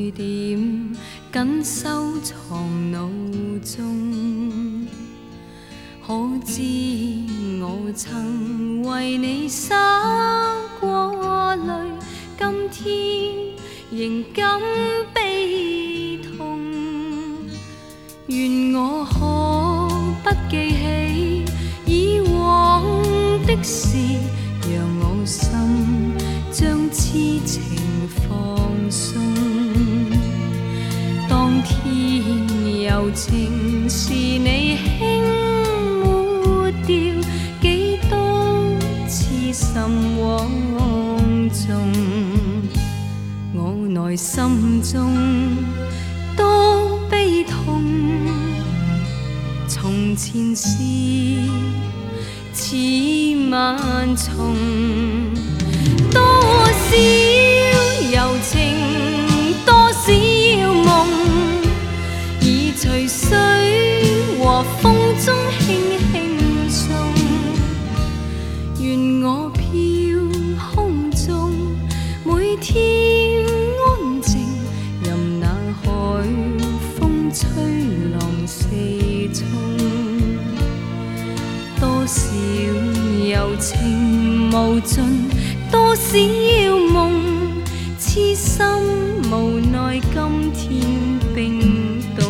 点紧收藏脑中。可知我曾为你洒过泪，今天仍感悲痛。愿我可不记起以往的事，让我心将痴情放松。当天柔情是你轻抹掉，几多痴心枉纵。我内心中多悲痛，从前事似万重，多少柔情，多少梦，已随水和风中轻轻送。愿我飘空中，每天安静，任那海风吹浪四冲。多少柔情无尽，多少梦，痴心无奈，今天冰冻。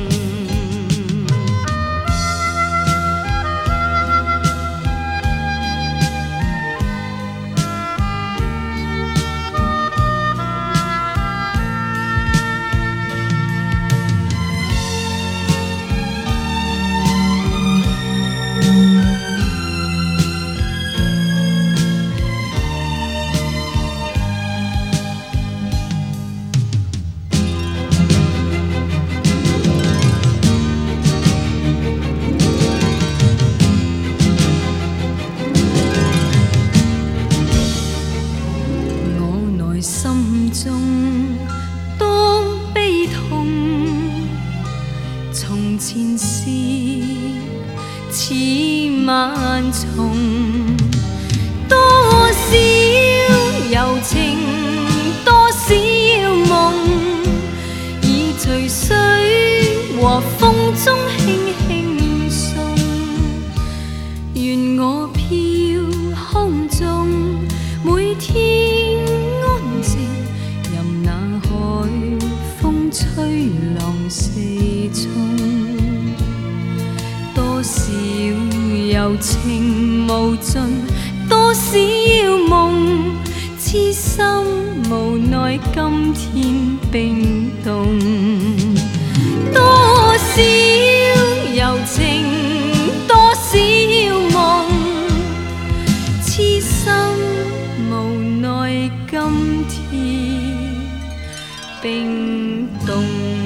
心中多悲痛，从前事似万重，多少柔情，多少梦，已随水和风中轻轻送。愿我飘空中，每天安静，任那海风吹浪四冲。多少柔情无尽，多少梦，痴心无奈，今天冰冻。多少柔情，多少梦，痴心无奈，今天冰冻。